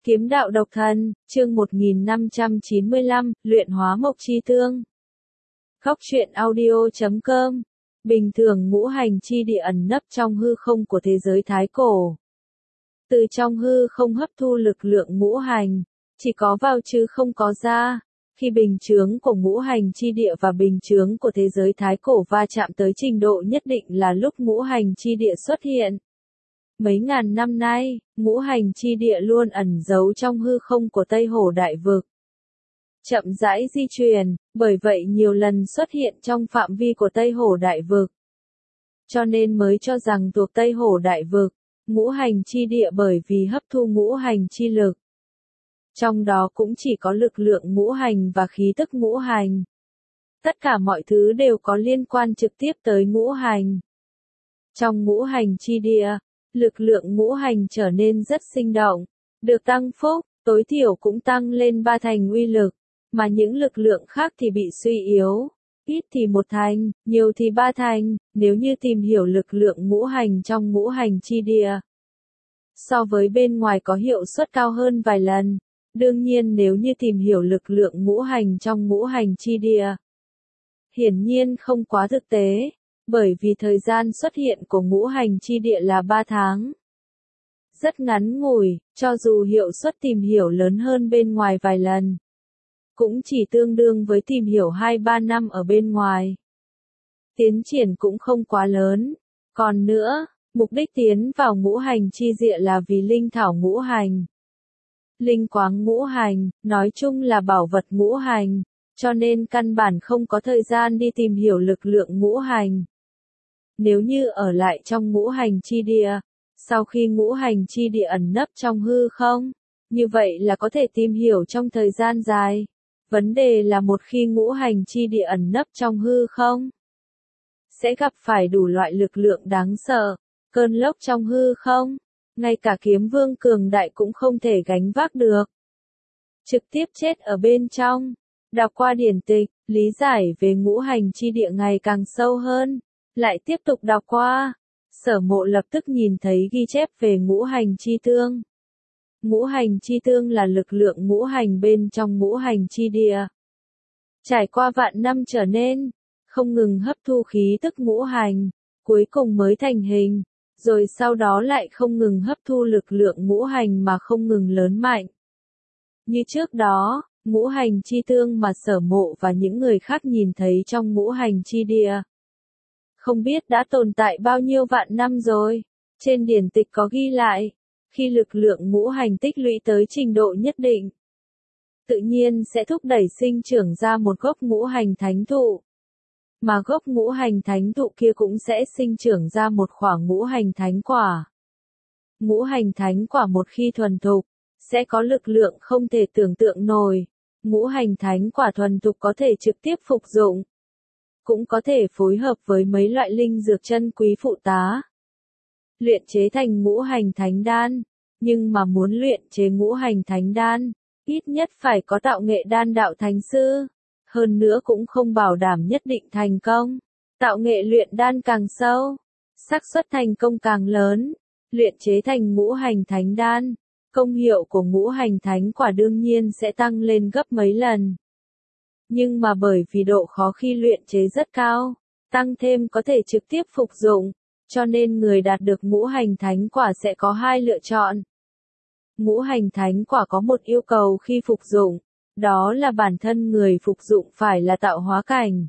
Kiếm đạo độc thân, chương 1595, luyện hóa mộc chi tương. Góc truyện audio.com. Bình thường ngũ hành chi địa ẩn nấp trong hư không của thế giới thái cổ. Từ trong hư không hấp thu lực lượng ngũ hành, chỉ có vào chứ không có ra. Khi bình chướng của ngũ hành chi địa và bình chướng của thế giới thái cổ va chạm tới trình độ nhất định là lúc ngũ hành chi địa xuất hiện. Mấy ngàn năm nay, ngũ hành chi địa luôn ẩn giấu trong hư không của Tây Hồ Đại Vực. Chậm rãi di chuyển, bởi vậy nhiều lần xuất hiện trong phạm vi của Tây Hồ Đại Vực. Cho nên mới cho rằng thuộc Tây Hồ Đại Vực, ngũ hành chi địa bởi vì hấp thu ngũ hành chi lực. Trong đó cũng chỉ có lực lượng ngũ hành và khí tức ngũ hành. Tất cả mọi thứ đều có liên quan trực tiếp tới ngũ hành. Trong ngũ hành chi địa, lực lượng ngũ hành trở nên rất sinh động, được tăng phúc, tối thiểu cũng tăng lên 3 thành uy lực, mà những lực lượng khác thì bị suy yếu, ít thì 1 thành, nhiều thì 3 thành, nếu như tìm hiểu lực lượng ngũ hành trong ngũ hành chi địa. So với bên ngoài có hiệu suất cao hơn vài lần, đương nhiên nếu như tìm hiểu lực lượng ngũ hành trong ngũ hành chi địa, hiển nhiên không quá thực tế. Bởi vì thời gian xuất hiện của ngũ hành chi địa là 3 tháng. Rất ngắn ngủi, cho dù hiệu suất tìm hiểu lớn hơn bên ngoài vài lần. Cũng chỉ tương đương với tìm hiểu 2-3 năm ở bên ngoài. Tiến triển cũng không quá lớn. Còn nữa, mục đích tiến vào ngũ hành chi địa là vì linh thảo ngũ hành. Linh quáng ngũ hành, nói chung là bảo vật ngũ hành, cho nên căn bản không có thời gian đi tìm hiểu lực lượng ngũ hành. Nếu như ở lại trong ngũ hành chi địa, sau khi ngũ hành chi địa ẩn nấp trong hư không, như vậy là có thể tìm hiểu trong thời gian dài. Vấn đề là một khi ngũ hành chi địa ẩn nấp trong hư không, sẽ gặp phải đủ loại lực lượng đáng sợ, cơn lốc trong hư không, ngay cả kiếm vương cường đại cũng không thể gánh vác được. Trực tiếp chết ở bên trong. Đọc qua điển tịch, lý giải về ngũ hành chi địa ngày càng sâu hơn. Lại tiếp tục đọc qua, Sở Mộ lập tức nhìn thấy ghi chép về ngũ hành chi tương. Ngũ hành chi tương là lực lượng ngũ hành bên trong ngũ hành chi địa. Trải qua vạn năm trở nên, không ngừng hấp thu khí tức ngũ hành, cuối cùng mới thành hình, rồi sau đó lại không ngừng hấp thu lực lượng ngũ hành mà không ngừng lớn mạnh. Như trước đó, ngũ hành chi tương mà Sở Mộ và những người khác nhìn thấy trong ngũ hành chi địa. Không biết đã tồn tại bao nhiêu vạn năm rồi. Trên điển tịch có ghi lại, khi lực lượng ngũ hành tích lũy tới trình độ nhất định, tự nhiên sẽ thúc đẩy sinh trưởng ra một gốc ngũ hành thánh thụ. Mà gốc ngũ hành thánh thụ kia cũng sẽ sinh trưởng ra một khoảng ngũ hành thánh quả. Ngũ hành thánh quả một khi thuần thục, sẽ có lực lượng không thể tưởng tượng nổi. Ngũ hành thánh quả thuần thục có thể trực tiếp phục dụng. Cũng có thể phối hợp với mấy loại linh dược chân quý phụ tá. Luyện chế thành ngũ hành thánh đan. Nhưng mà muốn luyện chế ngũ hành thánh đan, ít nhất phải có tạo nghệ đan đạo thánh sư. Hơn nữa cũng không bảo đảm nhất định thành công. Tạo nghệ luyện đan càng sâu, xác suất thành công càng lớn. Luyện chế thành ngũ hành thánh đan, công hiệu của ngũ hành thánh quả đương nhiên sẽ tăng lên gấp mấy lần. Nhưng mà bởi vì độ khó khi luyện chế rất cao, tăng thêm có thể trực tiếp phục dụng, cho nên người đạt được ngũ hành thánh quả sẽ có 2 lựa chọn. Ngũ hành thánh quả có một yêu cầu khi phục dụng, đó là bản thân người phục dụng phải là tạo hóa cảnh.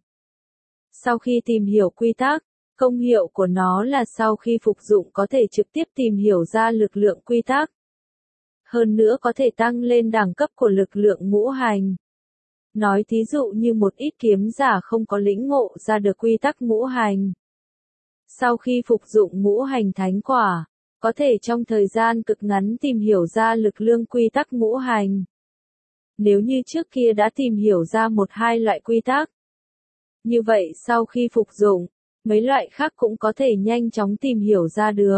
Sau khi tìm hiểu quy tắc, công hiệu của nó là sau khi phục dụng có thể trực tiếp tìm hiểu ra lực lượng quy tắc. Hơn nữa có thể tăng lên đẳng cấp của lực lượng ngũ hành. Nói thí dụ như một ít kiếm giả không có lĩnh ngộ ra được quy tắc ngũ hành. Sau khi phục dụng ngũ hành thánh quả, có thể trong thời gian cực ngắn tìm hiểu ra lực lượng quy tắc ngũ hành. Nếu như trước kia đã tìm hiểu ra 1-2 loại quy tắc, như vậy sau khi phục dụng, mấy loại khác cũng có thể nhanh chóng tìm hiểu ra được.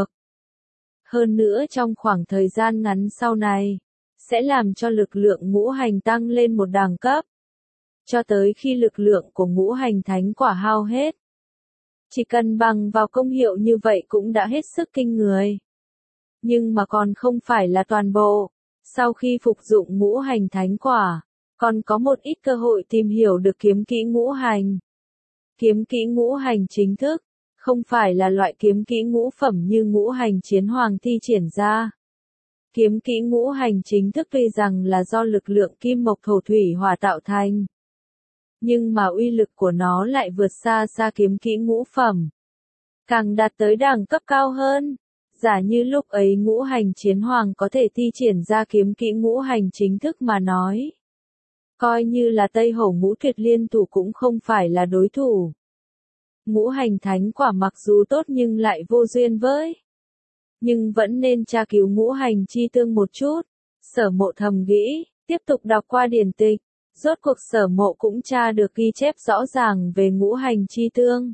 Hơn nữa trong khoảng thời gian ngắn sau này, sẽ làm cho lực lượng ngũ hành tăng lên một đẳng cấp. Cho tới khi lực lượng của ngũ hành thánh quả hao hết. Chỉ cần bằng vào công hiệu như vậy cũng đã hết sức kinh người. Nhưng mà còn không phải là toàn bộ. Sau khi phục dụng ngũ hành thánh quả, còn có một ít cơ hội tìm hiểu được kiếm kỹ ngũ hành. Kiếm kỹ ngũ hành chính thức, không phải là loại kiếm kỹ ngũ phẩm như ngũ hành chiến hoàng thi triển ra. Kiếm kỹ ngũ hành chính thức tuy rằng là do lực lượng kim mộc thổ thủy hỏa tạo thành, nhưng mà uy lực của nó lại vượt xa xa kiếm kỹ ngũ phẩm. Càng đạt tới đẳng cấp cao hơn, giả như lúc ấy ngũ hành chiến hoàng có thể thi triển ra kiếm kỹ ngũ hành chính thức mà nói. Coi như là Tây Hổ Ngũ Tuyệt Liên Thủ cũng không phải là đối thủ. Ngũ hành thánh quả mặc dù tốt nhưng lại vô duyên với. Nhưng vẫn nên tra cứu ngũ hành chi tương một chút. Sở Mộ thầm nghĩ, tiếp tục đọc qua điển tịch. Rốt cuộc Sở Mộ cũng tra được ghi chép rõ ràng về ngũ hành chi tương.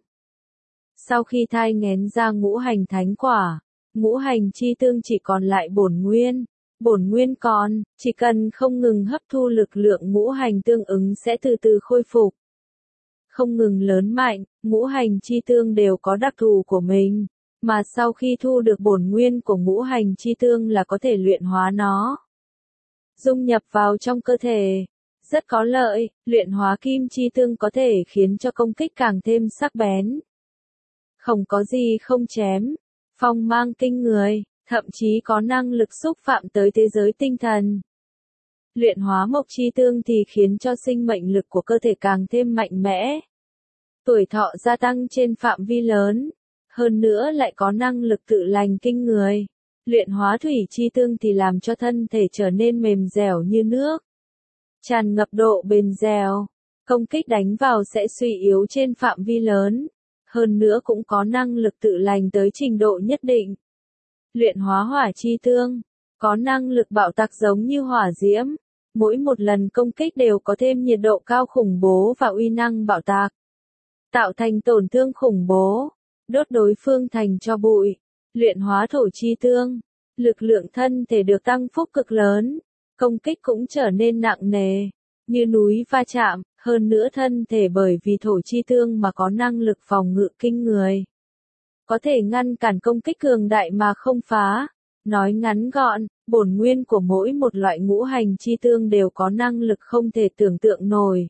Sau khi thai nghén ra ngũ hành thánh quả, ngũ hành chi tương chỉ còn lại bổn nguyên. Bổn nguyên còn, chỉ cần không ngừng hấp thu lực lượng ngũ hành tương ứng sẽ từ từ khôi phục. Không ngừng lớn mạnh, ngũ hành chi tương đều có đặc thù của mình, mà sau khi thu được bổn nguyên của ngũ hành chi tương là có thể luyện hóa nó. Dung nhập vào trong cơ thể, rất có lợi, luyện hóa kim chi tương có thể khiến cho công kích càng thêm sắc bén. Không có gì không chém, phong mang kinh người, thậm chí có năng lực xúc phạm tới thế giới tinh thần. Luyện hóa mộc chi tương thì khiến cho sinh mệnh lực của cơ thể càng thêm mạnh mẽ. Tuổi thọ gia tăng trên phạm vi lớn, hơn nữa lại có năng lực tự lành kinh người. Luyện hóa thủy chi tương thì làm cho thân thể trở nên mềm dẻo như nước. Tràn ngập độ bền dẻo, công kích đánh vào sẽ suy yếu trên phạm vi lớn. Hơn nữa cũng có năng lực tự lành tới trình độ nhất định. Luyện hóa hỏa chi tương, có năng lực bạo tạc giống như hỏa diễm. Mỗi một lần công kích đều có thêm nhiệt độ cao khủng bố và uy năng bạo tạc. Tạo thành tổn thương khủng bố, đốt đối phương thành tro bụi. Luyện hóa thổ chi tương, lực lượng thân thể được tăng phúc cực lớn, công kích cũng trở nên nặng nề, như núi va chạm, hơn nữa thân thể bởi vì thổ chi tương mà có năng lực phòng ngự kinh người. Có thể ngăn cản công kích cường đại mà không phá. Nói ngắn gọn, bổn nguyên của mỗi một loại ngũ hành chi tương đều có năng lực không thể tưởng tượng nổi.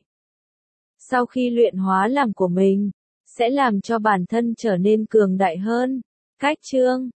Sau khi luyện hóa làm của mình, sẽ làm cho bản thân trở nên cường đại hơn. Cách chương